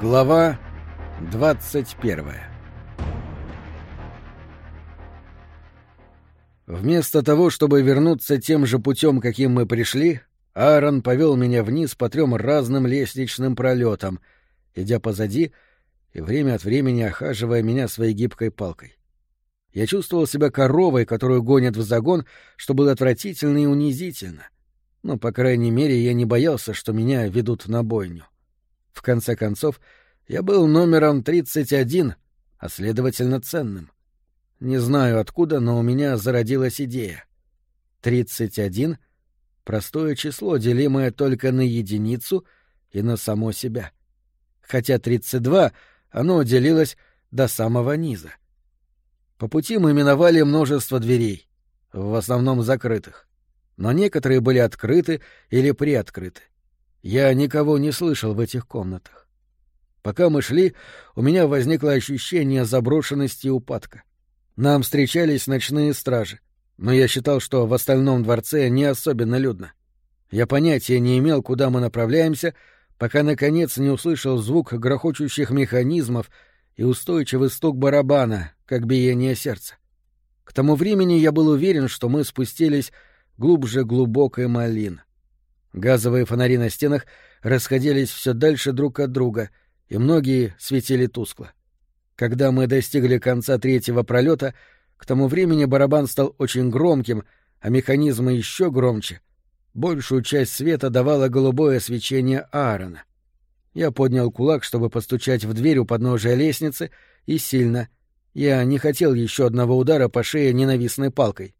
Глава 21. Вместо того, чтобы вернуться тем же путем, каким мы пришли, Аарон повел меня вниз по 3 разным лестничным пролетам, идя позади и время от времени охаживая меня своей гибкой палкой. Я чувствовал себя коровой, которую гонят в загон, что было отвратительно и унизительно. Но, по крайней мере, я не боялся, что меня ведут на бойню. В конце концов, я был номером 31, а следовательно ценным. Не знаю откуда, но у меня зародилась идея. 31 — простое число, делимое только на единицу и на само себя. Хотя 32 оно делилось до самого низа. По пути мы миновали множество дверей, в основном закрытых. Но некоторые были открыты или приоткрыты. Я никого не слышал в этих комнатах. Пока мы шли, у меня возникло ощущение заброшенности и упадка. Нам встречались ночные стражи, но я считал, что в остальном дворце не особенно людно. Я понятия не имел, куда мы направляемся, пока, наконец, не услышал звук грохочущих механизмов и устойчивый стук барабана, как биение сердца. К тому времени я был уверен, что мы спустились глубже глубокой малины. Газовые фонари на стенах расходились все дальше друг от друга, и многие светили тускло. Когда мы достигли конца 3-го пролета, к тому времени барабан стал очень громким, а механизмы еще громче. Большую часть света давало голубое свечение Аарона. Я поднял кулак, чтобы постучать в дверь у подножия лестницы, и сильно. Я не хотел еще одного удара по шее ненавистной палкой.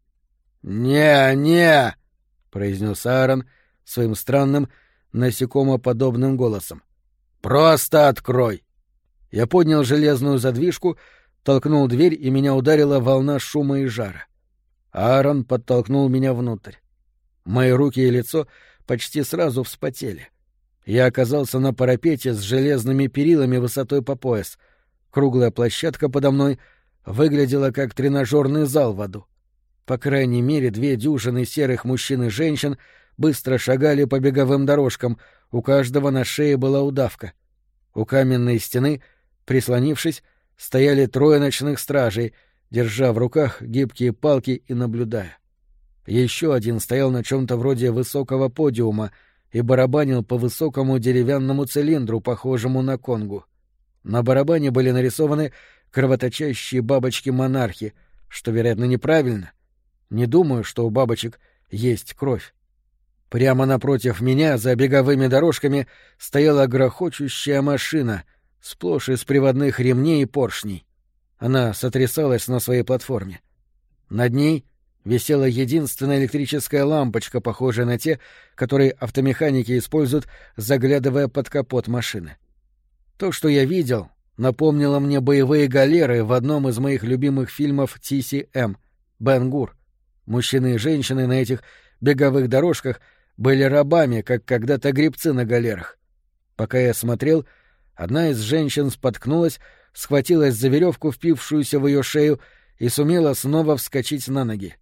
«Не-не!» — произнес Аарон своим странным, насекомоподобным голосом. «Просто открой!» Я поднял железную задвижку, толкнул дверь, и меня ударила волна шума и жара. Аарон подтолкнул меня внутрь. Мои руки и лицо почти сразу вспотели. Я оказался на парапете с железными перилами высотой по пояс. Круглая площадка подо мной выглядела как тренажерный зал в аду. По крайней мере, 2 дюжины серых мужчин и женщин быстро шагали по беговым дорожкам, у каждого на шее была удавка. У каменной стены, прислонившись, стояли 3 ночных стражей, держа в руках гибкие палки и наблюдая. Еще один стоял на чем-то вроде высокого подиума и барабанил по высокому деревянному цилиндру, похожему на конгу. На барабане были нарисованы кровоточащие бабочки-монархи, что, вероятно, неправильно. Не думаю, что у бабочек есть кровь. Прямо напротив меня, за беговыми дорожками, стояла грохочущая машина, сплошь из приводных ремней и поршней. Она сотрясалась на своей платформе. Над ней висела единственная электрическая лампочка, похожая на те, которые автомеханики используют, заглядывая под капот машины. То, что я видел, напомнило мне боевые галеры в одном из моих любимых фильмов TCM «Бен-Гур». Мужчины и женщины на этих беговых дорожках были рабами, как когда-то гребцы на галерах. Пока я смотрел, одна из женщин споткнулась, схватилась за веревку, впившуюся в ее шею, и сумела снова вскочить на ноги.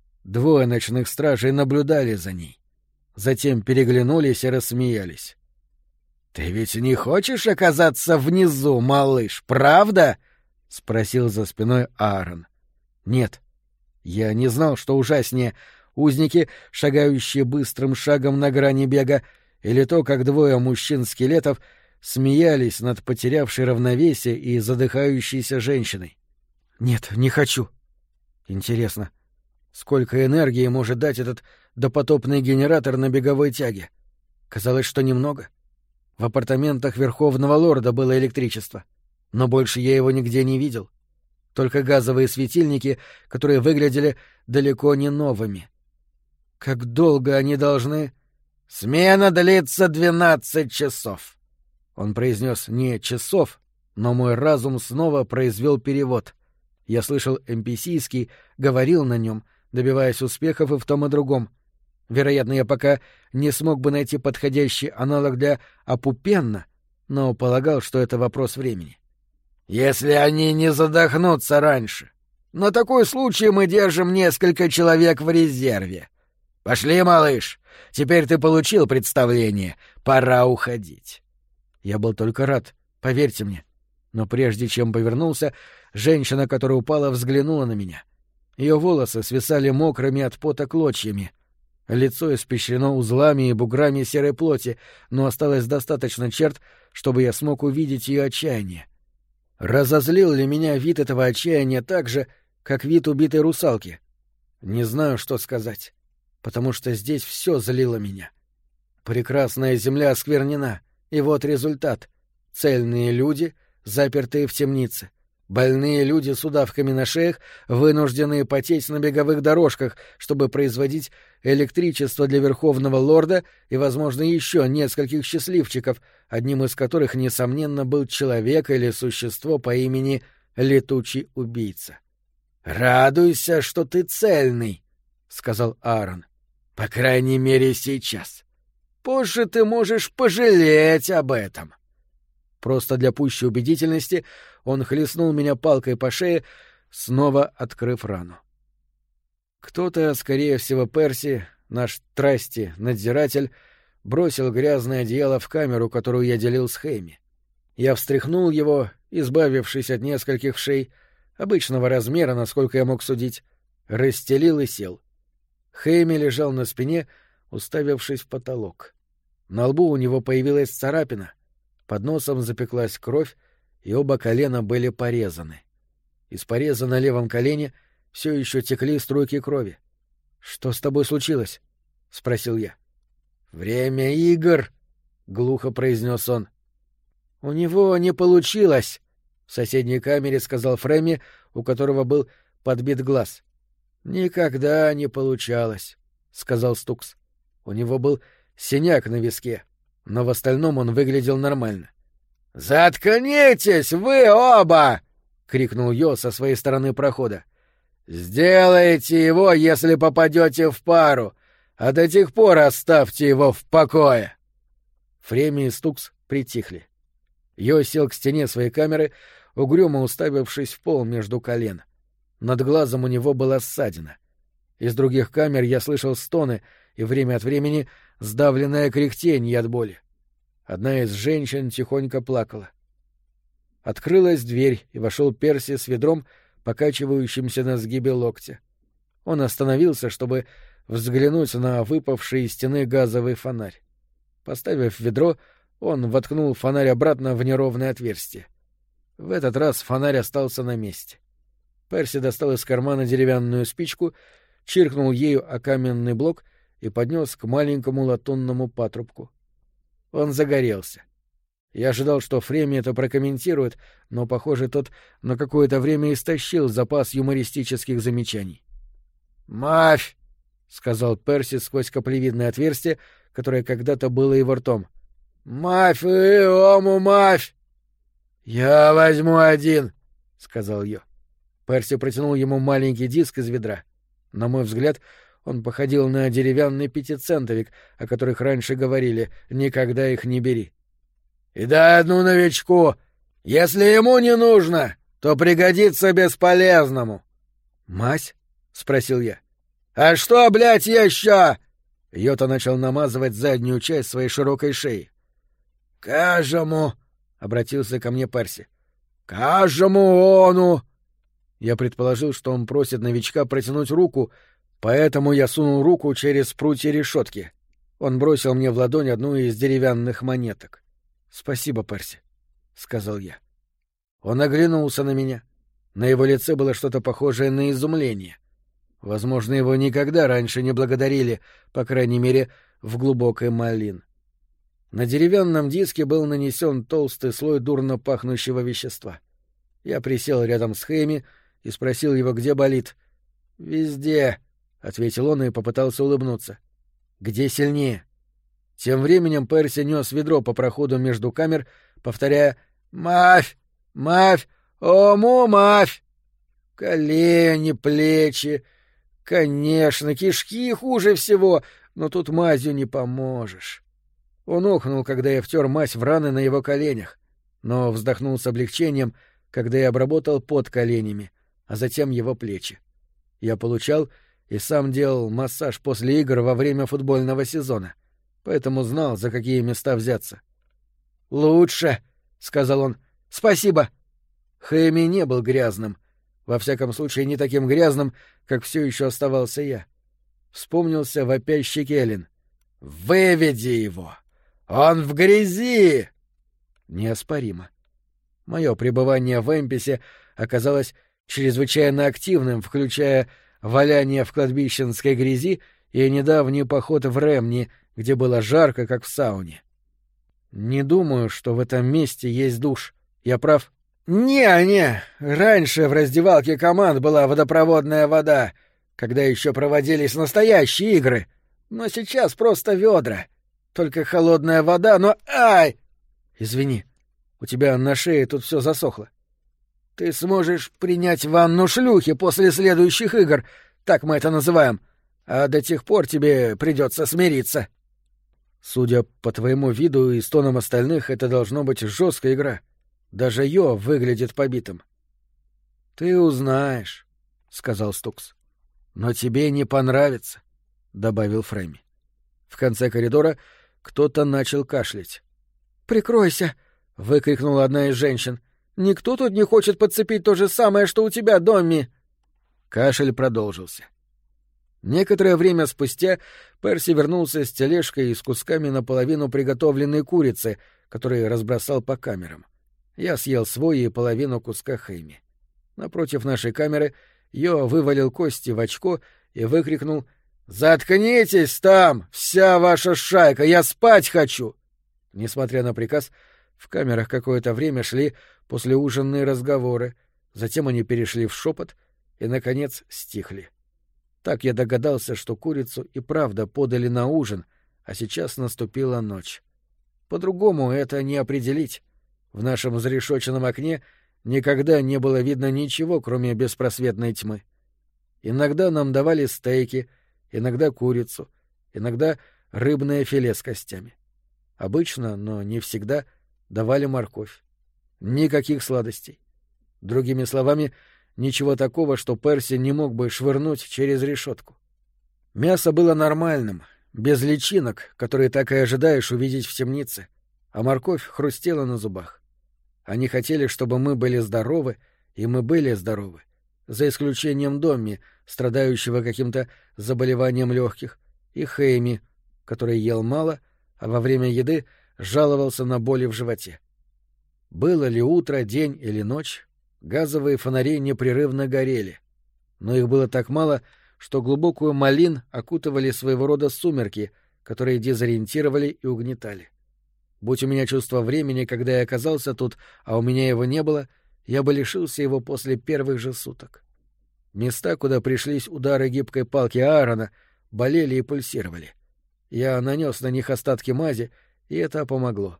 2 ночных стражей наблюдали за ней. Затем переглянулись и рассмеялись. «Ты ведь не хочешь оказаться внизу, малыш, правда?» — спросил за спиной Аарон. «Нет. Я не знал, что ужаснее — узники, шагающие быстрым шагом на грани бега, или то, как 2 мужчин-скелетов смеялись над потерявшей равновесие и задыхающейся женщиной. Нет, не хочу. Интересно, сколько энергии может дать этот допотопный генератор на беговой тяге? Казалось, что немного. В апартаментах Верховного Лорда было электричество, но больше я его нигде не видел. Только газовые светильники, которые выглядели далеко не новыми. Как долго они должны... «Смена длится 12 часов!» Он произнес не «часов», но мой разум снова произвел перевод. Я слышал NPC-ский, говорил на нем, добиваясь успехов и в том и другом. Вероятно, я пока не смог бы найти подходящий аналог для «опупенно», но полагал, что это вопрос времени. «Если они не задохнутся раньше. На такой случай мы держим несколько человек в резерве. Пошли, малыш. Теперь ты получил представление. Пора уходить». Я был только рад Поверьте мне. Но прежде чем повернулся, женщина, которая упала, взглянула на меня. Ее волосы свисали мокрыми от пота клочьями. Лицо испещрено узлами и буграми серой плоти, но осталось достаточно черт, чтобы я смог увидеть ее отчаяние. Разозлил ли меня вид этого отчаяния так же, как вид убитой русалки? Не знаю, что сказать, потому что здесь все злило меня. Прекрасная земля осквернена, и вот результат. Цельные люди, запертые в темнице. Больные люди с удавками на шеях, вынужденные потеть на беговых дорожках, чтобы производить электричество для Верховного Лорда и, возможно, еще нескольких счастливчиков, одним из которых, несомненно, был человек или существо по имени Летучий Убийца. «Радуйся, что ты цельный», — сказал Аарон. «По крайней мере, сейчас. Позже ты можешь пожалеть об этом». Просто для пущей убедительности он хлестнул меня палкой по шее, снова открыв рану. Кто-то, скорее всего, Перси, наш трасти-надзиратель, бросил грязное одеяло в камеру, которую я делил с Хэйми. Я встряхнул его, избавившись от нескольких вшей, обычного размера, насколько я мог судить, расстелил и сел. Хэйми лежал на спине, уставившись в потолок. На лбу у него появилась царапина, под носом запеклась кровь, и оба колена были порезаны. Из пореза на левом колене все еще текли струйки крови. — Что с тобой случилось? — спросил я. — Время игр, — глухо произнес он. — У него не получилось, — в соседней камере сказал Фрэмми, у которого был подбит глаз. — Никогда не получалось, — сказал Стукс. У него был синяк на виске, но в остальном он выглядел нормально. — Заткнитесь, вы оба! — крикнул Йо со своей стороны прохода. — Сделайте его, если попадете в пару, а до тех пор оставьте его в покое. Фреми и Стукс притихли. Йо сел к стене своей камеры, угрюмо уставившись в пол между колен. Над глазом у него была ссадина. Из других камер я слышал стоны и время от времени сдавленное кряхтенье от боли. Одна из женщин тихонько плакала. Открылась дверь, и вошел Перси с ведром, покачивающимся на сгибе локтя. Он остановился, чтобы взглянуть на выпавший из стены газовый фонарь. Поставив ведро, он воткнул фонарь обратно в неровное отверстие. В этот раз фонарь остался на месте. Перси достал из кармана деревянную спичку, чиркнул ею о каменный блок и поднес к маленькому латунному патрубку. Он загорелся. Я ожидал, что Фреми это прокомментирует, но, похоже, тот на какое-то время истощил запас юмористических замечаний. «Мавь!» — сказал Перси сквозь каплевидное отверстие, которое когда-то было его ртом. «Мавь и ому мавь!» «Я возьму один!» — сказал Йо. Перси протянул ему маленький диск из ведра. На мой взгляд, он походил на деревянный пятицентовик, о которых раньше говорили «никогда их не бери». «И дай одну новичку. Если ему не нужно, то пригодится бесполезному». «Мазь?» — спросил я. «А что, блядь, еще?» Йота начал намазывать заднюю часть своей широкой шеи. «Кажему», — обратился ко мне Перси. «Кажему ону». Я предположил, что он просит новичка протянуть руку, поэтому я сунул руку через прутья решетки. Он бросил мне в ладонь одну из деревянных монеток. «Спасибо, Перси», — сказал я. Он оглянулся на меня. На его лице было что-то похожее на изумление. Возможно, его никогда раньше не благодарили, по крайней мере, в глубокой Малин. На деревянном диске был нанесен толстый слой дурно пахнущего вещества. Я присел рядом с Хэйми и спросил его, где болит. «Везде», — ответил он и попытался улыбнуться. «Где сильнее?» Тем временем Перси нес ведро по проходу между камер, повторяя «Мавь! Мавь! Ому мавь!» Колени, плечи. Конечно, кишки хуже всего, но тут мазью не поможешь. Он охнул, когда я втер мазь в раны на его коленях, но вздохнул с облегчением, когда я обработал под коленями, а затем его плечи. Я получал и сам делал массаж после игр во время футбольного сезона, поэтому знал, за какие места взяться. «Лучше», — сказал он. «Спасибо». Хэми не был грязным. Во всяком случае, не таким грязным, как все еще оставался я. Вспомнился вопящий Келлин. «Выведи его! Он в грязи!» Неоспоримо. Мое пребывание в Эмписе оказалось чрезвычайно активным, включая валяние в кладбищенской грязи и недавний поход в Ремни, где было жарко, как в сауне. Не думаю, что в этом месте есть душ. Я прав? Не. Раньше в раздевалке команд была водопроводная вода, когда еще проводились настоящие игры. Но сейчас просто ведра. Только холодная вода, но... Ай! Извини, у тебя на шее тут все засохло. Ты сможешь принять ванну шлюхи после следующих игр, так мы это называем. А до тех пор тебе придется смириться. Судя по твоему виду и стонам остальных, это должно быть жесткая игра. Даже Йо выглядит побитым. — Ты узнаешь, — сказал Стукс. — Но тебе не понравится, — добавил Фрэмми. В конце коридора кто-то начал кашлять. — Прикройся! — выкрикнула одна из женщин. — Никто тут не хочет подцепить то же самое, что у тебя, Домми! Кашель продолжился. Некоторое время спустя Перси вернулся с тележкой и с кусками наполовину приготовленной курицы, которые разбросал по камерам. Я съел свой и половину куска Хэми. Напротив нашей камеры Йо вывалил кости в очко и выкрикнул: «Заткнитесь там, вся ваша шайка! Я спать хочу!» Несмотря на приказ, в камерах какое-то время шли послеужинные разговоры, затем они перешли в шепот и, наконец, стихли. Так я догадался, что курицу и правда подали на ужин, а сейчас наступила ночь. По-другому это не определить. В нашем зарешоченном окне никогда не было видно ничего, кроме беспросветной тьмы. Иногда нам давали стейки, иногда курицу, иногда рыбное филе с костями. Обычно, но не всегда, давали морковь. Никаких сладостей. Другими словами, ничего такого, что Перси не мог бы швырнуть через решетку. Мясо было нормальным, без личинок, которые так и ожидаешь увидеть в темнице, а морковь хрустела на зубах. Они хотели, чтобы мы были здоровы, и мы были здоровы, за исключением Домми, страдающего каким-то заболеванием легких, и Хэми, который ел мало, а во время еды жаловался на боли в животе. Было ли утро, день или ночь, газовые фонари непрерывно горели, но их было так мало, что глубокую малин окутывали своего рода сумерки, которые дезориентировали и угнетали. Будь у меня чувство времени, когда я оказался тут, а у меня его не было, я бы лишился его после первых же суток. Места, куда пришлись удары гибкой палки Аарона, болели и пульсировали. Я нанес на них остатки мази, и это помогло.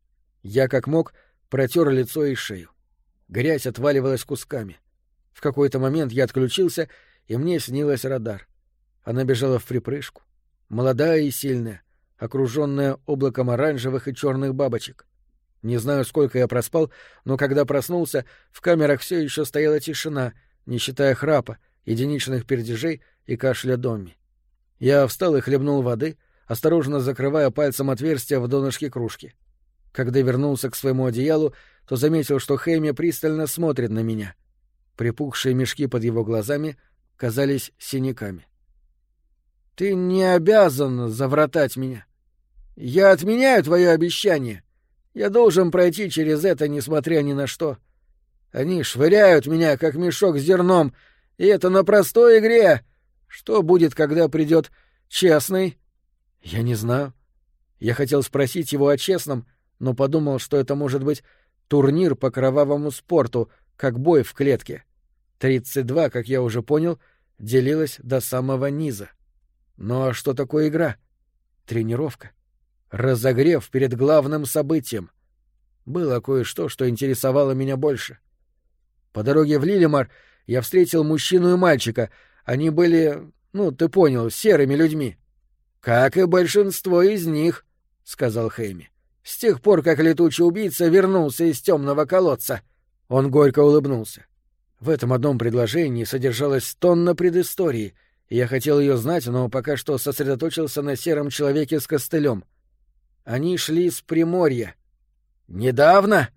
Я, как мог, протер лицо и шею. Грязь отваливалась кусками. В какой-то момент я отключился, и мне снилась Радар. Она бежала вприпрыжку, молодая и сильная, окруженная облаком оранжевых и черных бабочек. Не знаю, сколько я проспал, но когда проснулся, в камерах все еще стояла тишина, не считая храпа, единичных пердежей и кашля Домми. Я встал и хлебнул воды, осторожно закрывая пальцем отверстие в донышке кружки. Когда вернулся к своему одеялу, то заметил, что Хэми пристально смотрит на меня. Припухшие мешки под его глазами казались синяками. — Ты не обязан завратать меня. Я отменяю твое обещание. Я должен пройти через это, несмотря ни на что. Они швыряют меня, как мешок с зерном, и это на простой игре. Что будет, когда придет честный? Я не знаю. Я хотел спросить его о честном, но подумал, что это может быть турнир по кровавому спорту, как бой в клетке. 32, как я уже понял, делилось до самого низа. Ну а что такое игра? Тренировка. Разогрев перед главным событием. Было кое-что, что интересовало меня больше. По дороге в Лилимар я встретил мужчину и мальчика. Они были, ты понял, серыми людьми. — Как и большинство из них, — сказал Хэми. — С тех пор, как летучий убийца вернулся из темного колодца. Он горько улыбнулся. В этом одном предложении содержалась тонна предыстории, и я хотел ее знать, но пока что сосредоточился на сером человеке с костылем. Они шли с Приморья. — Недавно?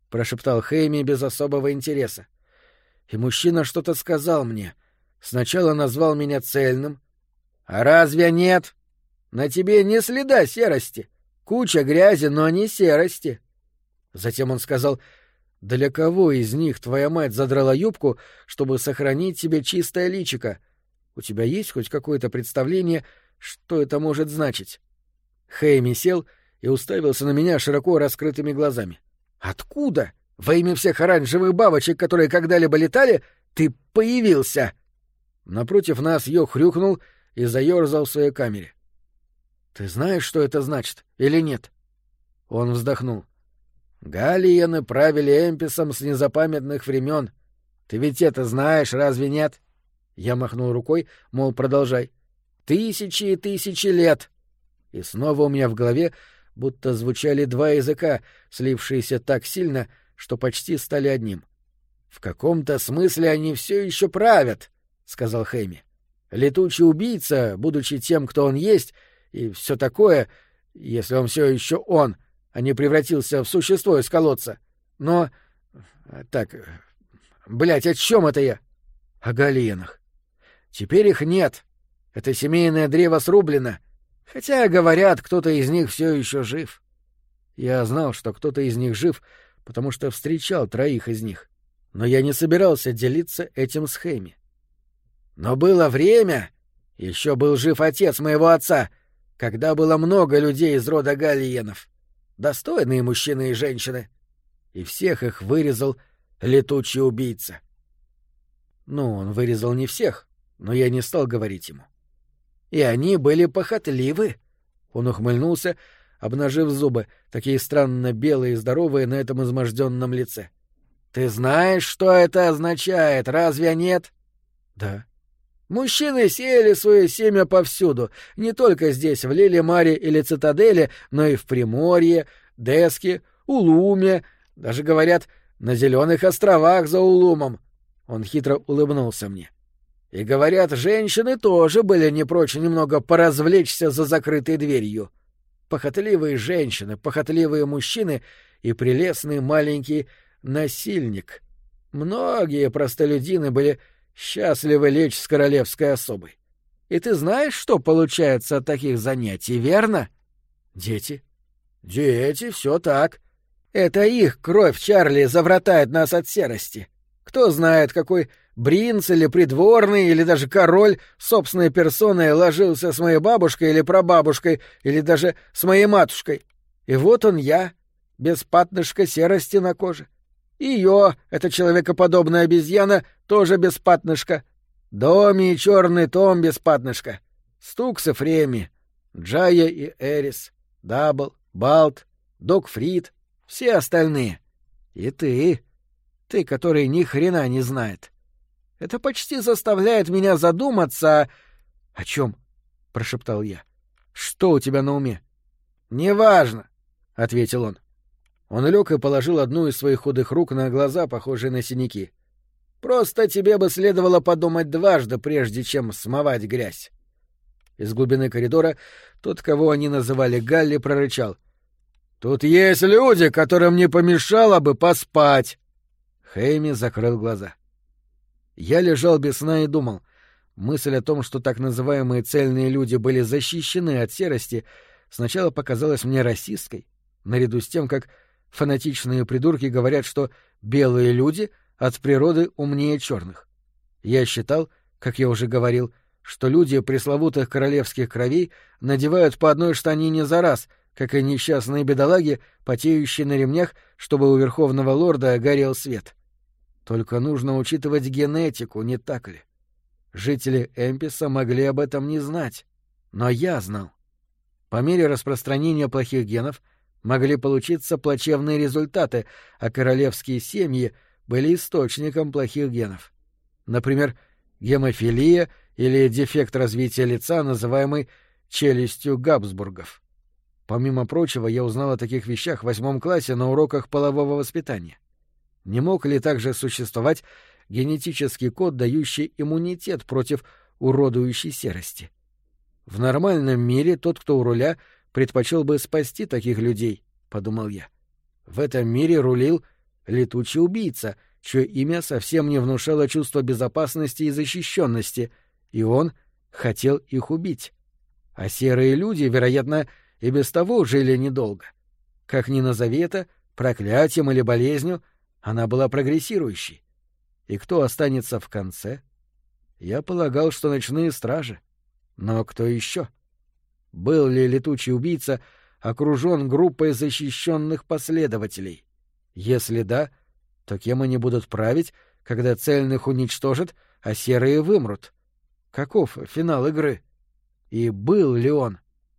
— прошептал Хэйми без особого интереса. «И мужчина что-то сказал мне. Сначала назвал меня цельным. А разве нет? На тебе ни следа серости. Куча грязи, но не серости». Затем он сказал: «Для кого из них твоя мать задрала юбку, чтобы сохранить себе чистое личико? У тебя есть хоть какое-то представление, что это может значить?» Хэйми сел и уставился на меня широко раскрытыми глазами. «Откуда? Во имя всех оранжевых бабочек, которые когда-либо летали, ты появился?» Напротив нас Йо хрюкнул и заерзал в своей камере. «Ты знаешь, что это значит, или нет?» Он вздохнул. «Галлиены правили Эмписом с незапамятных времен. Ты ведь это знаешь, разве нет?» Я махнул рукой, мол, продолжай. «Тысячи и тысячи лет!» И снова у меня в голове будто звучали два языка, слившиеся так сильно, что почти стали одним. «В каком-то смысле они все еще правят», — сказал Хэйми. «Летучий убийца, будучи тем, кто он есть, и все такое, если он все еще он, а не превратился в существо из колодца. Но... Так... Блядь, о чем это я?» «О Галлиенах. Теперь их нет. Это семейное древо срублено. Хотя, говорят, кто-то из них все еще жив. Я знал, что кто-то из них жив, потому что встречал 3 из них. Но я не собирался делиться этим с Хэйми. Но было время, еще был жив отец моего отца, когда было много людей из рода Галлиенов. Достойные мужчины и женщины. И всех их вырезал летучий убийца. Ну, он вырезал не всех, но я не стал говорить ему. И они были похотливы. Он ухмыльнулся, обнажив зубы, такие странно белые и здоровые на этом изможденном лице. «Ты знаешь, что это означает, разве нет?» «Да». Мужчины сеяли свое семя повсюду, не только здесь, в Лилимаре или Цитадели, но и в Приморье, Деске, Улуме, даже, говорят, на Зеленых островах за Улумом. Он хитро улыбнулся мне. И, говорят, женщины тоже были не прочь немного поразвлечься за закрытой дверью. Похотливые женщины, похотливые мужчины и прелестный маленький насильник. Многие простолюдины были счастливы лечь с королевской особой. И ты знаешь, что получается от таких занятий, верно? Дети. Дети, все так. Это их кровь, Чарли, завратает нас от серости. Кто знает, какой принц или придворный, или даже король собственной персоной ложился с моей бабушкой или прабабушкой, или даже с моей матушкой. И вот он я, без пятнышка серости на коже. И ее, эта человекоподобная обезьяна, тоже без пятнышка. Доми и черный Том без пятнышка. Стукс и Фреми, Джая и Эрис, Дабл, Балт, Док Фрид, все остальные. И ты, который ни хрена не знает. Это почти заставляет меня задуматься... — О чем? — прошептал я. — Что у тебя на уме? — Неважно, — ответил он. Он лег и положил одну из своих худых рук на глаза, похожие на синяки. — Просто тебе бы следовало подумать дважды, прежде чем смывать грязь. Из глубины коридора тот, кого они называли Галли, прорычал. — Тут есть люди, которым не помешало бы поспать. Хэйми закрыл глаза. Я лежал без сна и думал. Мысль о том, что так называемые цельные люди были защищены от серости, сначала показалась мне расистской, наряду с тем, как фанатичные придурки говорят, что белые люди от природы умнее черных. Я считал, как я уже говорил, что люди пресловутых королевских кровей надевают по одной штанине за раз, как и несчастные бедолаги, потеющие на ремнях, чтобы у верховного лорда горел свет. Только нужно учитывать генетику, не так ли? Жители Эмписа могли об этом не знать, но я знал. По мере распространения плохих генов могли получиться плачевные результаты, а королевские семьи были источником плохих генов. Например, гемофилия или дефект развития лица, называемый челюстью Габсбургов. Помимо прочего, я узнал о таких вещах в 8 классе на уроках полового воспитания. Не мог ли также существовать генетический код, дающий иммунитет против уродующей серости? В нормальном мире тот, кто у руля, предпочел бы спасти таких людей, — подумал я. В этом мире рулил летучий убийца, чье имя совсем не внушало чувство безопасности и защищенности, и он хотел их убить. А серые люди, вероятно, и без того жили недолго. Как ни назови это, проклятием или болезнью, она была прогрессирующей. И кто останется в конце? Я полагал, что ночные стражи. Но кто еще? Был ли летучий убийца окружен группой защищенных последователей? Если да, то кем они будут править, когда цельных уничтожат, а серые вымрут? Каков финал игры? И был ли он?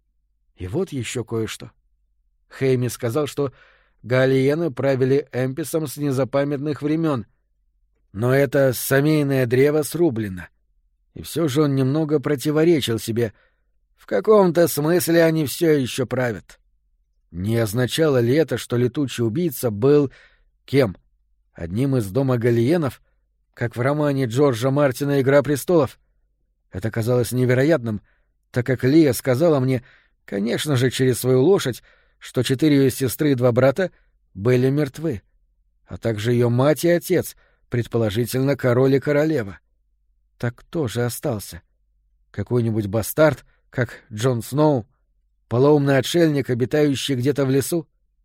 И вот еще кое-что. Хейми сказал, что галиены правили Эмписом с незапамятных времен, но это семейное древо срублено. И все же он немного противоречил себе. В каком-то смысле они все еще правят. Не означало ли это, что летучий убийца был кем? Одним из дома галиенов, как в романе Джорджа Мартина «Игра престолов»? Это казалось невероятным, так как Лия сказала мне, конечно же, через свою лошадь, что 4 ее сестры и 2 брата были мертвы, а также ее мать и отец, предположительно, король и королева. Так кто же остался? Какой-нибудь бастард, как Джон Сноу? Полоумный отшельник, обитающий где-то в лесу?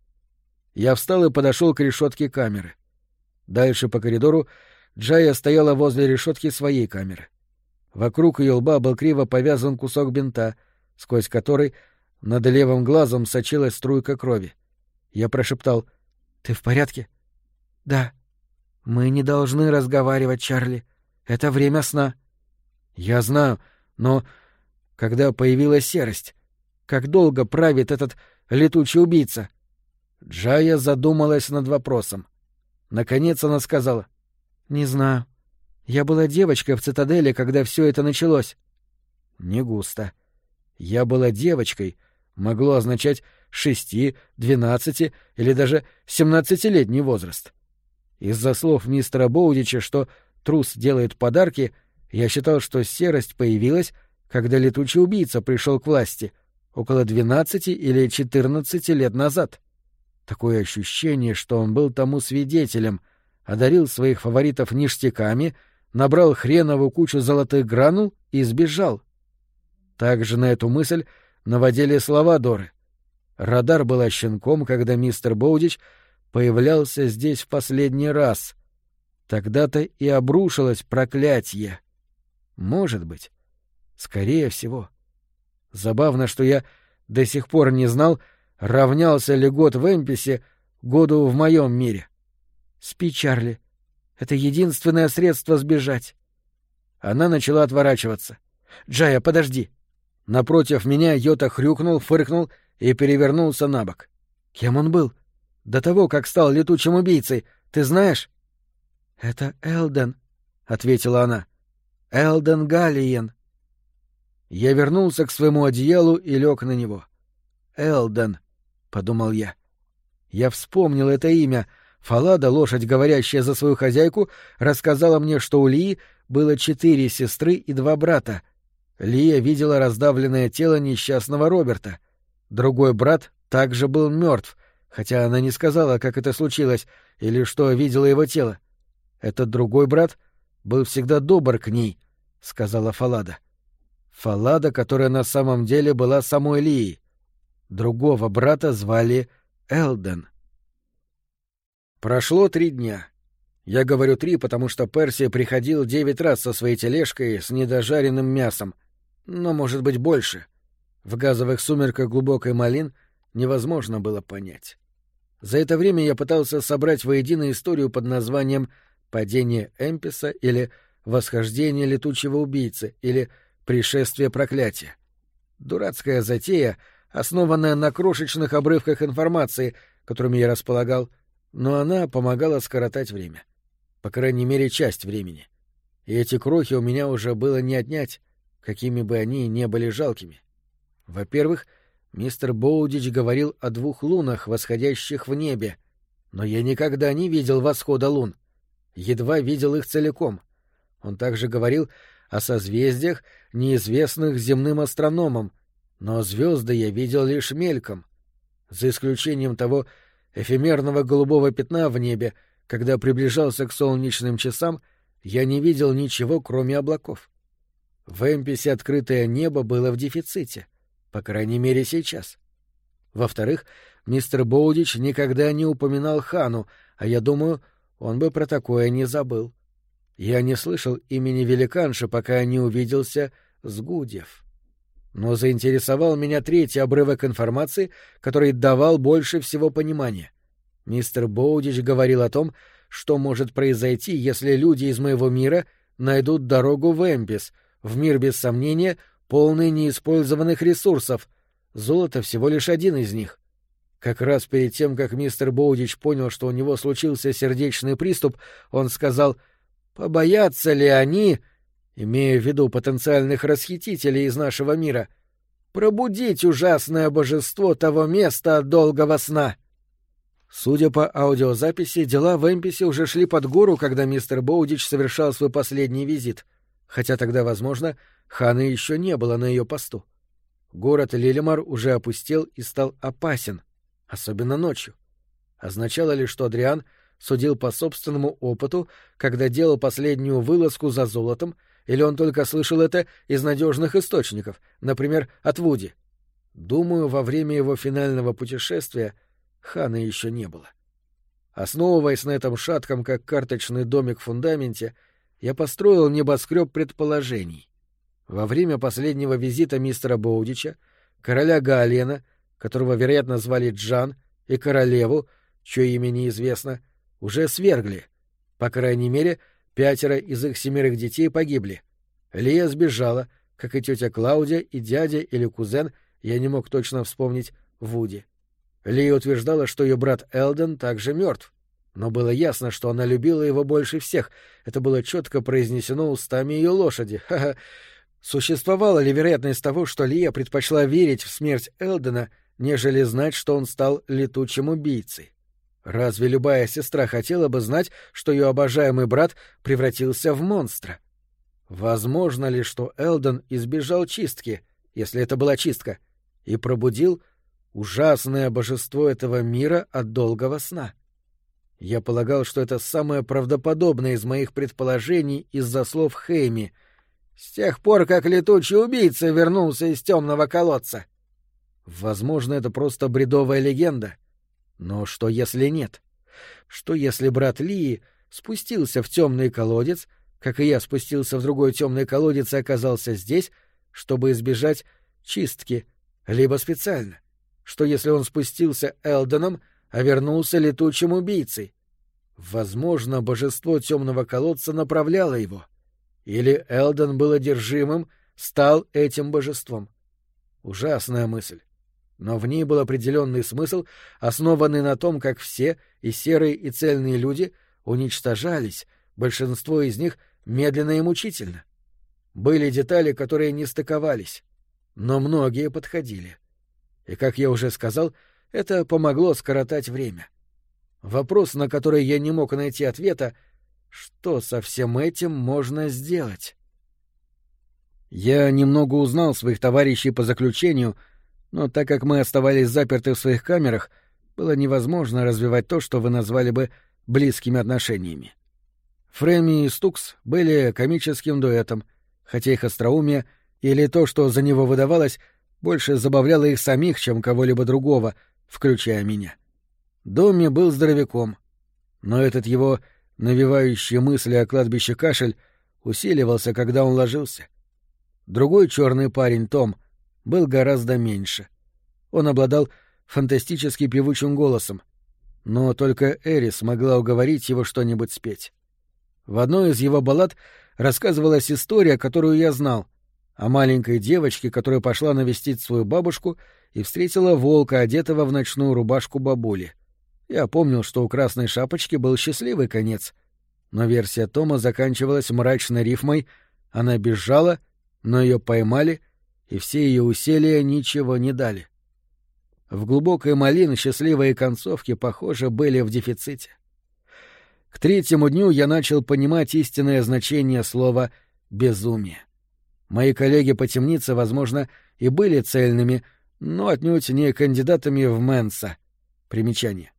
Я встал и подошел к решетке камеры. Дальше по коридору Джая стояла возле решетки своей камеры. Вокруг ее лба был криво повязан кусок бинта, сквозь который над левым глазом сочилась струйка крови. Я прошептал: «Ты в порядке?» «Да». «Мы не должны разговаривать, Чарли. Это время сна». «Я знаю, но когда появилась серость? Как долго правит этот летучий убийца?» Джая задумалась над вопросом. Наконец она сказала: «Не знаю. Я была девочкой в цитадели, когда все это началось». «Не густо. Я была девочкой» могло означать 6, 12 или даже 17-летний возраст. Из-за слов мистера Боудича, что трус делает подарки, я считал, что серость появилась, когда летучий убийца пришел к власти, около 12 или 14 лет назад. Такое ощущение, что он был тому свидетелем, одарил своих фаворитов ништяками, набрал хреновую кучу золотых гранул и сбежал. Также на эту мысль наводили слова Доры. Радар была щенком, когда мистер Боудич появлялся здесь в последний раз. Тогда-то и обрушилось проклятие. Может быть. Скорее всего. Забавно, что я до сих пор не знал, равнялся ли год в Эмписе году в моем мире. Спи, Чарли. Это единственное средство сбежать. Она начала отворачиваться. «Джая, подожди!» Напротив меня Йота хрюкнул, фыркнул и перевернулся на бок. Кем он был? До того, как стал летучим убийцей, ты знаешь? — Это Элден, — ответила она. — Элден Галиен. Я вернулся к своему одеялу и лег на него. Элден, — подумал я. Я вспомнил это имя. Фалада, лошадь, говорящая за свою хозяйку, рассказала мне, что у Лии было 4 сестры и 2 брата. Лия видела раздавленное тело несчастного Роберта. Другой брат также был мертв, хотя она не сказала, как это случилось, или что видела его тело. Этот другой брат был всегда добр к ней, — сказала Фалада. Фалада, которая на самом деле была самой Лией. Другого брата звали Элден. Прошло 3 дня. Я говорю 3, потому что Перси приходил 9 раз со своей тележкой с недожаренным мясом, но, может быть, больше. В газовых сумерках глубокой Малин невозможно было понять. За это время я пытался собрать воедино историю под названием «Падение Эмписа» или «Восхождение летучего убийцы» или «Пришествие проклятия». Дурацкая затея, основанная на крошечных обрывках информации, которыми я располагал, но она помогала скоротать время. По крайней мере, часть времени. И эти крохи у меня уже было не отнять, какими бы они ни были жалкими. Во-первых, мистер Боудич говорил о 2 лунах, восходящих в небе, но я никогда не видел восхода лун. Едва видел их целиком. Он также говорил о созвездиях, неизвестных земным астрономам, но звезды я видел лишь мельком, за исключением того эфемерного голубого пятна в небе, когда приближался к солнечным часам, я не видел ничего, кроме облаков. В Эмписе открытое небо было в дефиците, по крайней мере сейчас. Во-вторых, мистер Боудич никогда не упоминал Хану, а я думаю, он бы про такое не забыл. Я не слышал имени великанши, пока не увиделся с Гудьев. Но заинтересовал меня третий обрывок информации, который давал больше всего понимания. Мистер Боудич говорил о том, что может произойти, если люди из моего мира найдут дорогу в Эмпис, в мир, без сомнения, полный неиспользованных ресурсов. Золото всего лишь один из них. Как раз перед тем, как мистер Боудич понял, что у него случился сердечный приступ, он сказал: «Побоятся ли они, имея в виду потенциальных расхитителей из нашего мира, пробудить ужасное божество того места от долгого сна?» Судя по аудиозаписи, дела в Эмписе уже шли под гору, когда мистер Боудич совершал свой последний визит, хотя тогда, возможно, Ханы еще не было на ее посту. Город Лилимар уже опустел и стал опасен, особенно ночью. Означало ли, что Адриан судил по собственному опыту, когда делал последнюю вылазку за золотом, или он только слышал это из надежных источников, например, от Вуди? Думаю, во время его финального путешествия Хана еще не было. Основываясь на этом шатком, как карточный домик, фундаменте, я построил небоскреб предположений. Во время последнего визита мистера Боудича, короля Гаалена, которого, вероятно, звали Джан, и королеву, чье имя неизвестно, уже свергли. По крайней мере, 5 из их 7 детей погибли. Лия сбежала, как и тетя Клаудия, и дядя или кузен, я не мог точно вспомнить, Вуди. Лия утверждала, что ее брат Элден также мертв. Но было ясно, что она любила его больше всех. Это было четко произнесено устами ее лошади. Ха-ха. Существовала ли вероятность того, что Лия предпочла верить в смерть Элдена, нежели знать, что он стал летучим убийцей? Разве любая сестра хотела бы знать, что ее обожаемый брат превратился в монстра? Возможно ли, что Элден избежал чистки, если это была чистка, и пробудил ужасное божество этого мира от долгого сна? Я полагал, что это самое правдоподобное из моих предположений из-за слов Хэйми. С тех пор, как летучий убийца вернулся из темного колодца. Возможно, это просто бредовая легенда. Но что, если нет? Что, если брат Лии спустился в темный колодец, как и я спустился в другой темный колодец и оказался здесь, чтобы избежать чистки, либо специально? Что, если он спустился Элденом, а вернулся летучим убийцей? Возможно, божество темного колодца направляло его. Или Элден был одержимым, стал этим божеством. Ужасная мысль. Но в ней был определенный смысл, основанный на том, как все, и серые, и цельные люди, уничтожались, большинство из них медленно и мучительно. Были детали, которые не стыковались, но многие подходили. И, как я уже сказал, это помогло скоротать время. Вопрос, на который я не мог найти ответа: что со всем этим можно сделать? Я немного узнал своих товарищей по заключению, но так как мы оставались заперты в своих камерах, было невозможно развивать то, что вы назвали бы близкими отношениями. Фрэмми и Стукс были комическим дуэтом, хотя их остроумие или то, что за него выдавалось, больше забавляло их самих, чем кого-либо другого, включая меня. Домми был здоровяком, но этот его навевающий мысли о кладбище кашель усиливался, когда он ложился. Другой черный парень, Том, был гораздо меньше. Он обладал фантастически певучим голосом, но только Эрис могла уговорить его что-нибудь спеть. В одной из его баллад рассказывалась история, которую я знал, о маленькой девочке, которая пошла навестить свою бабушку и встретила волка, одетого в ночную рубашку бабули. Я помнил, что у Красной Шапочки был счастливый конец, но версия Тома заканчивалась мрачной рифмой: она бежала, но ее поймали, и все ее усилия ничего не дали. В глубокой малине счастливые концовки, похоже, были в дефиците. К 3-му дню я начал понимать истинное значение слова «безумие». Мои коллеги по темнице, возможно, и были цельными, но отнюдь не кандидатами в Менса. Примечание.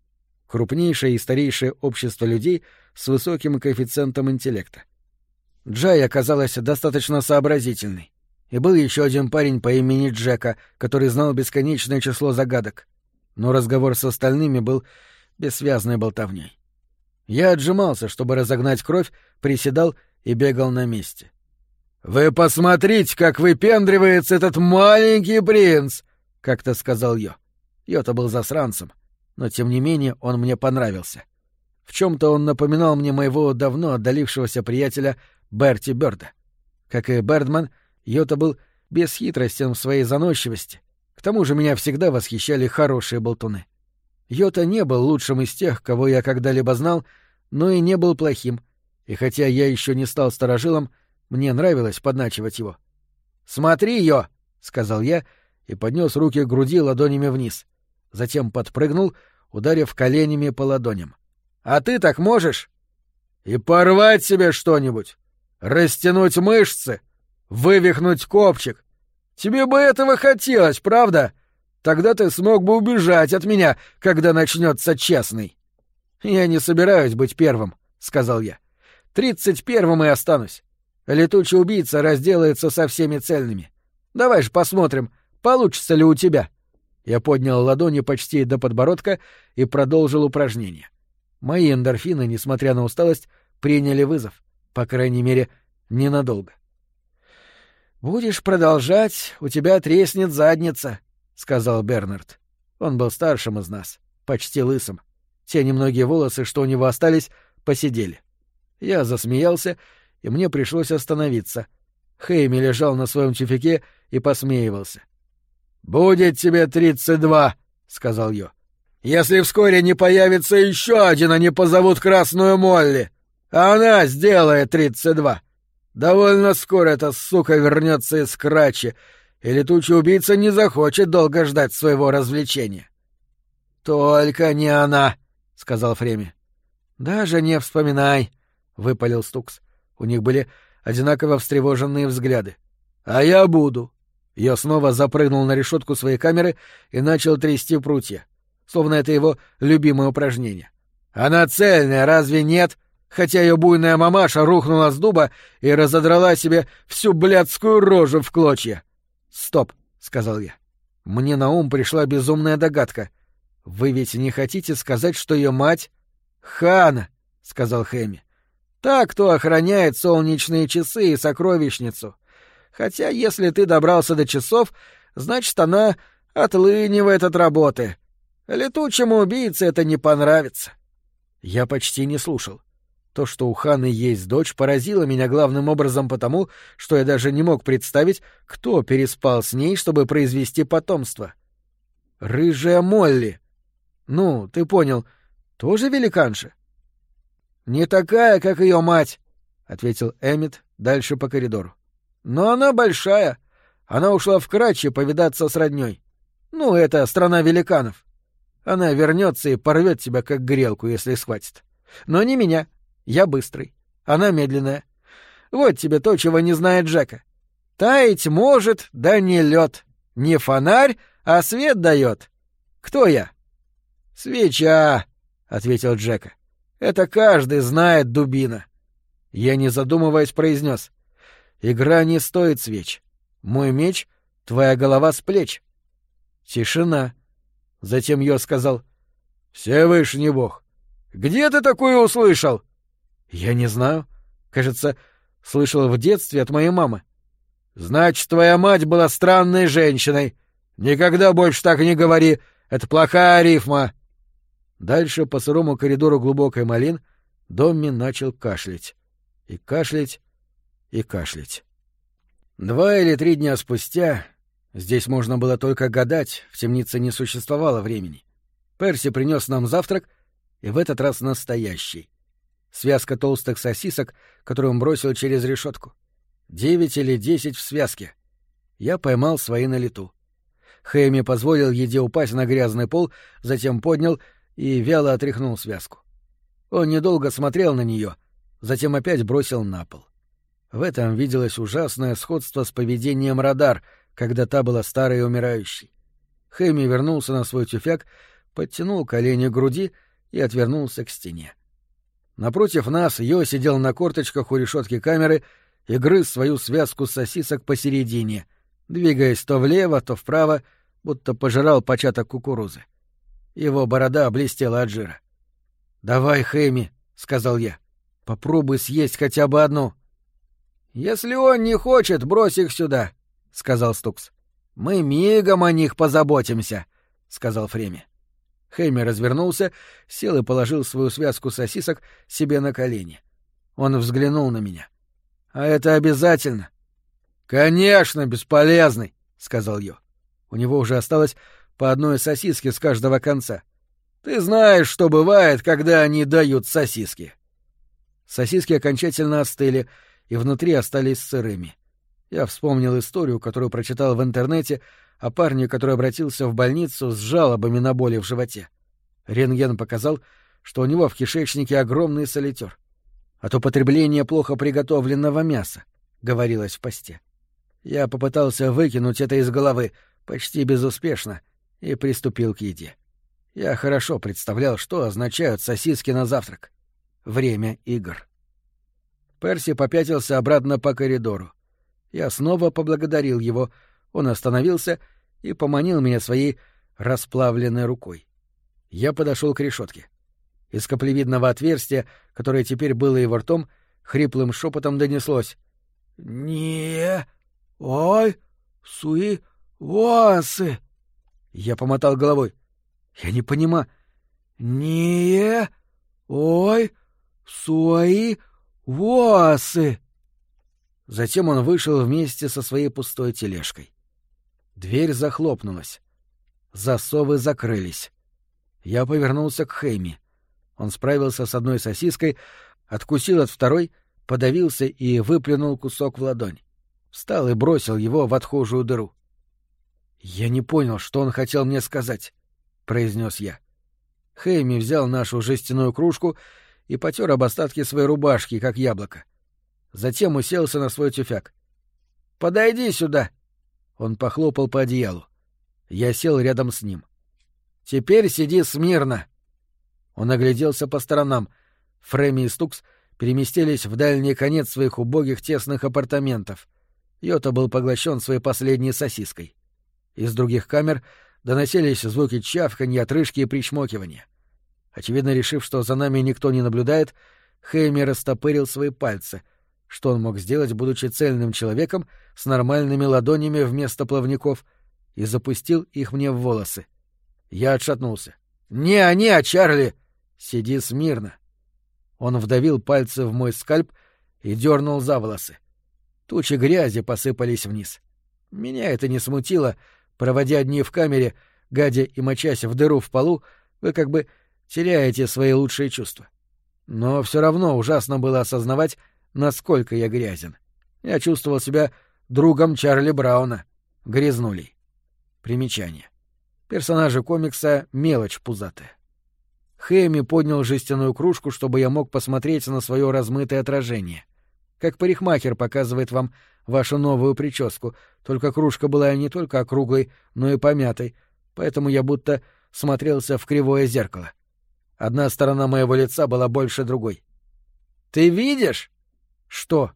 крупнейшее и старейшее общество людей с высоким коэффициентом интеллекта. Джай оказалась достаточно сообразительной. И был еще один парень по имени Джека, который знал бесконечное число загадок. Но разговор с остальными был бессвязной болтовней. Я отжимался, чтобы разогнать кровь, приседал и бегал на месте. «Вы посмотрите, как выпендривается этот маленький принц!» — как-то сказал Йо. Йо-то был засранцем, но тем не менее он мне понравился. В чем-то он напоминал мне моего давно отдалившегося приятеля Берти Бёрда. Как и Бердман, Йота был бесхитростен в своей заносчивости. К тому же меня всегда восхищали хорошие болтуны. Йота не был лучшим из тех, кого я когда-либо знал, но и не был плохим, и хотя я еще не стал старожилом, мне нравилось подначивать его. «Смотри, Йо!» — сказал я и поднес руки к груди ладонями вниз. Затем подпрыгнул, ударив коленями по ладоням. «А ты так можешь?» «И порвать себе что-нибудь, растянуть мышцы, вывихнуть копчик. Тебе бы этого хотелось, правда? Тогда ты смог бы убежать от меня, когда начнется честный». «Я не собираюсь быть первым», — сказал я. 31-м и останусь. Летучий убийца разделается со всеми цельными. Давай же посмотрим, получится ли у тебя». Я поднял ладони почти до подбородка и продолжил упражнение. Мои эндорфины, несмотря на усталость, приняли вызов, по крайней мере, ненадолго. «Будешь продолжать, у тебя треснет задница», — сказал Бернард. Он был старшим из нас, почти лысым. Те немногие волосы, что у него остались, поседели. Я засмеялся, и мне пришлось остановиться. Хэйми лежал на своем тюфяке и посмеивался. «Будет тебе 32», — сказал Йо. «Если вскоре не появится еще один, они позовут Красную Молли. А она сделает 32. Довольно скоро эта сука вернется из Крачи, и летучий убийца не захочет долго ждать своего развлечения». «Только не она», — сказал Фреми. «Даже не вспоминай», — выпалил Стукс. У них были одинаково встревоженные взгляды. «А я буду». Я снова запрыгнул на решетку своей камеры и начал трясти прутья, словно это его любимое упражнение. «Она цельная, разве нет? Хотя ее буйная мамаша рухнула с дуба и разодрала себе всю блядскую рожу в клочья». «Стоп», — сказал я. Мне на ум пришла безумная догадка. «Вы ведь не хотите сказать, что ее мать...» «Хана», — сказал Хэми. «Та, кто охраняет солнечные часы и сокровищницу. Хотя, если ты добрался до часов, значит, она отлынивает от работы. Летучему убийце это не понравится». Я почти не слушал. То, что у Ханы есть дочь, поразило меня главным образом потому, что я даже не мог представить, кто переспал с ней, чтобы произвести потомство. Рыжая Молли. Ну, ты понял, тоже великанша? «Не такая, как ее мать», — ответил Эммет дальше по коридору. «Но она большая. Она ушла в Крачи повидаться с роднёй. Ну, это страна великанов. Она вернется и порвет тебя, как грелку, если схватит. Но не меня. Я быстрый. Она медленная. Вот тебе то, чего не знает Джека. Таять может, да не лед. Не фонарь, а свет дает. Кто я?» «Свеча», — ответил Джека. «Это каждый знает, дубина». Я, не задумываясь, произнес: «Игра не стоит свеч. Мой меч — твоя голова с плеч». Тишина. Затем Йо сказал: «Всевышний Бог, где ты такое услышал?» «Я не знаю. Кажется, слышал в детстве от моей мамы». «Значит, твоя мать была странной женщиной. Никогда больше так не говори. Это плохая рифма». Дальше по сырому коридору глубокой малин Домми начал кашлять. И кашлять, и кашлять. 2 или 3 дня спустя, здесь можно было только гадать, в темнице не существовало времени, Перси принес нам завтрак, и в этот раз настоящий. Связка толстых сосисок, которую он бросил через решетку. 9 или 10 в связке. Я поймал свои на лету. Хэйми позволил еде упасть на грязный пол, затем поднял и вяло отряхнул связку. Он недолго смотрел на нее, затем опять бросил на пол. В этом виделось ужасное сходство с поведением Радар, когда та была старой и умирающей. Хэми вернулся на свой тюфяк, подтянул колени к груди и отвернулся к стене. Напротив нас Йо сидел на корточках у решетки камеры и грыз свою связку сосисок посередине, двигаясь то влево, то вправо, будто пожирал початок кукурузы. Его борода блестела от жира. «Давай, Хэми», — сказал я, — «попробуй съесть хотя бы одну». «Если он не хочет, брось их сюда», — сказал Стукс. «Мы мигом о них позаботимся», — сказал Фреми. Хэми развернулся, сел и положил свою связку сосисок себе на колени. Он взглянул на меня. «А это обязательно?» «Конечно, бесполезный», — сказал Йо. У него уже осталось по одной сосиске с каждого конца. «Ты знаешь, что бывает, когда они дают сосиски». Сосиски окончательно остыли и внутри остались сырыми. Я вспомнил историю, которую прочитал в интернете, о парне, который обратился в больницу с жалобами на боли в животе. Рентген показал, что у него в кишечнике огромный солитер. От употребления плохо приготовленного мяса, говорилось в посте. Я попытался выкинуть это из головы, почти безуспешно, и приступил к еде. Я хорошо представлял, что означают сосиски на завтрак. Время игр. Перси попятился обратно по коридору. Я снова поблагодарил его. Он остановился и поманил меня своей расплавленной рукой. Я подошел к решетке. Из каплевидного отверстия, которое теперь было его ртом, хриплым шепотом донеслось: «Не... ой... суи... воасы...» Я помотал головой. «Я не понимаю...» «Не... ой... суи... воасы...» Затем он вышел вместе со своей пустой тележкой. Дверь захлопнулась. Засовы закрылись. Я повернулся к Хэми. Он справился с одной сосиской, откусил от второй, подавился и выплюнул кусок в ладонь. Встал и бросил его в отхожую дыру. «Я не понял, что он хотел мне сказать», — произнес я. Хэми взял нашу жестяную кружку и потер об остатки своей рубашки, как яблоко. Затем уселся на свой тюфяк. «Подойди сюда!» Он похлопал по одеялу. Я сел рядом с ним. «Теперь сиди смирно!» Он огляделся по сторонам. Фреми и Стукс переместились в дальний конец своих убогих тесных апартаментов. Йота был поглощен своей последней сосиской. Из других камер доносились звуки чавканья, отрыжки и причмокивания. Очевидно, решив, что за нами никто не наблюдает, Хэми растопырил свои пальцы. Что он мог сделать, будучи цельным человеком с нормальными ладонями вместо плавников, и запустил их мне в волосы. Я отшатнулся. «Не, Чарли! Сиди смирно!» Он вдавил пальцы в мой скальп и дернул за волосы. Тучи грязи посыпались вниз. Меня это не смутило. Проводя дни в камере, гадя и мочась в дыру в полу, вы как бы теряете свои лучшие чувства. Но все равно ужасно было осознавать, насколько я грязен. Я чувствовал себя другом Чарли Брауна, грязнулей. Примечание. Персонажи комикса — мелочь пузатая. Хэми поднял жестяную кружку, чтобы я мог посмотреть на свое размытое отражение. Как парикмахер показывает вам вашу новую прическу, только кружка была не только округлой, но и помятой, поэтому я будто смотрелся в кривое зеркало. Одна сторона моего лица была больше другой. «Ты видишь?» «Что?»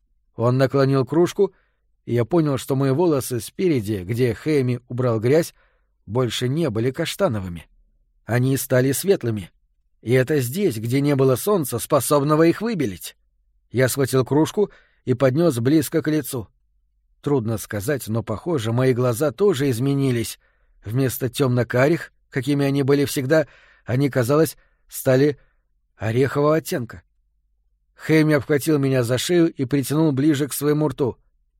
Он наклонил кружку, и я понял, что мои волосы спереди, где Хэми убрал грязь, больше не были каштановыми. Они стали светлыми. И это здесь, где не было солнца, способного их выбелить. Я схватил кружку и поднес близко к лицу. Трудно сказать, но, похоже, мои глаза тоже изменились. Вместо темно-карих, какими они были всегда, они, казалось, стали орехового оттенка. Хэми обхватил меня за шею и притянул ближе к своему рту.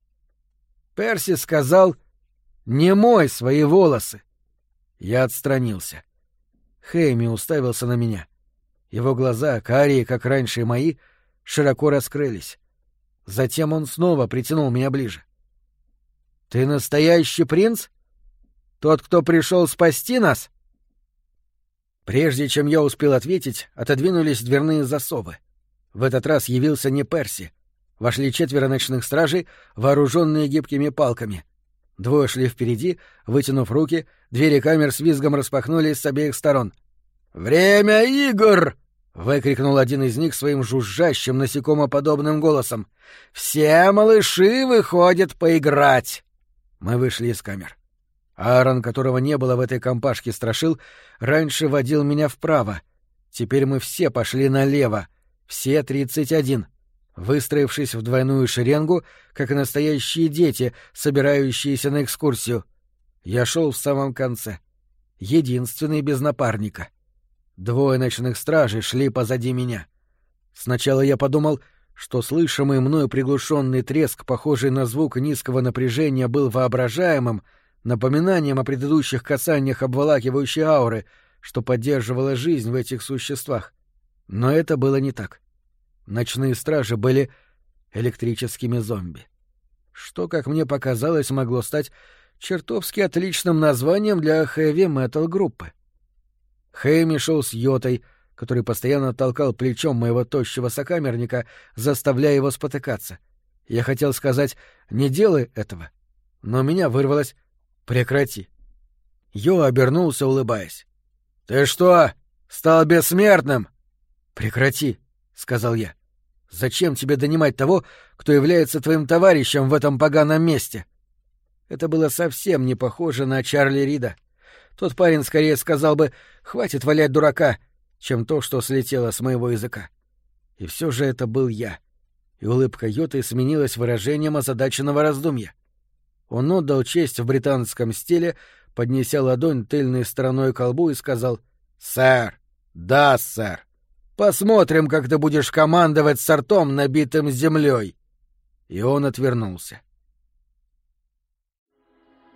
«Перси сказал, не мой свои волосы!» Я отстранился. Хэми уставился на меня. Его глаза, карие, как раньше и мои, широко раскрылись. Затем он снова притянул меня ближе. «Ты настоящий принц? Тот, кто пришел спасти нас?» Прежде чем я успел ответить, отодвинулись дверные засовы. В этот раз явился не Перси. Вошли 4 ночных стражей, вооруженные гибкими палками. 2 шли впереди, вытянув руки, двери камер с визгом распахнулись с обеих сторон. «Время игр!» — выкрикнул один из них своим жужжащим насекомоподобным голосом. «Все малыши выходят поиграть!» Мы вышли из камер. Аарон, которого не было в этой компашке страшил, раньше водил меня вправо. Теперь мы все пошли налево, все 31, выстроившись в двойную шеренгу, как настоящие дети, собирающиеся на экскурсию. Я шел в самом конце, единственный без напарника. Двое ночных стражей шли позади меня. Сначала я подумал, что слышимый мною приглушенный треск, похожий на звук низкого напряжения, был воображаемым, напоминанием о предыдущих касаниях обволакивающей ауры, что поддерживало жизнь в этих существах. Но это было не так. Ночные стражи были электрическими зомби. Что, как мне показалось, могло стать чертовски отличным названием для хэви-метал группы. Хэйми шел с Йотой, который постоянно толкал плечом моего тощего сокамерника, заставляя его спотыкаться. Я хотел сказать «не делай этого», но меня вырвалось «прекрати». Йо обернулся, улыбаясь. «Ты что, стал бессмертным?» «Прекрати», — сказал я. «Зачем тебе донимать того, кто является твоим товарищем в этом поганом месте?» Это было совсем не похоже на Чарли Рида. Тот парень скорее сказал бы «хватит валять дурака», чем то, что слетело с моего языка. И все же это был я. И улыбка Йоты сменилась выражением озадаченного раздумья. Он отдал честь в британском стиле, поднеся ладонь тыльной стороной к колбу и сказал «Сэр, да, сэр, посмотрим, как ты будешь командовать сортом, набитым землей». И он отвернулся.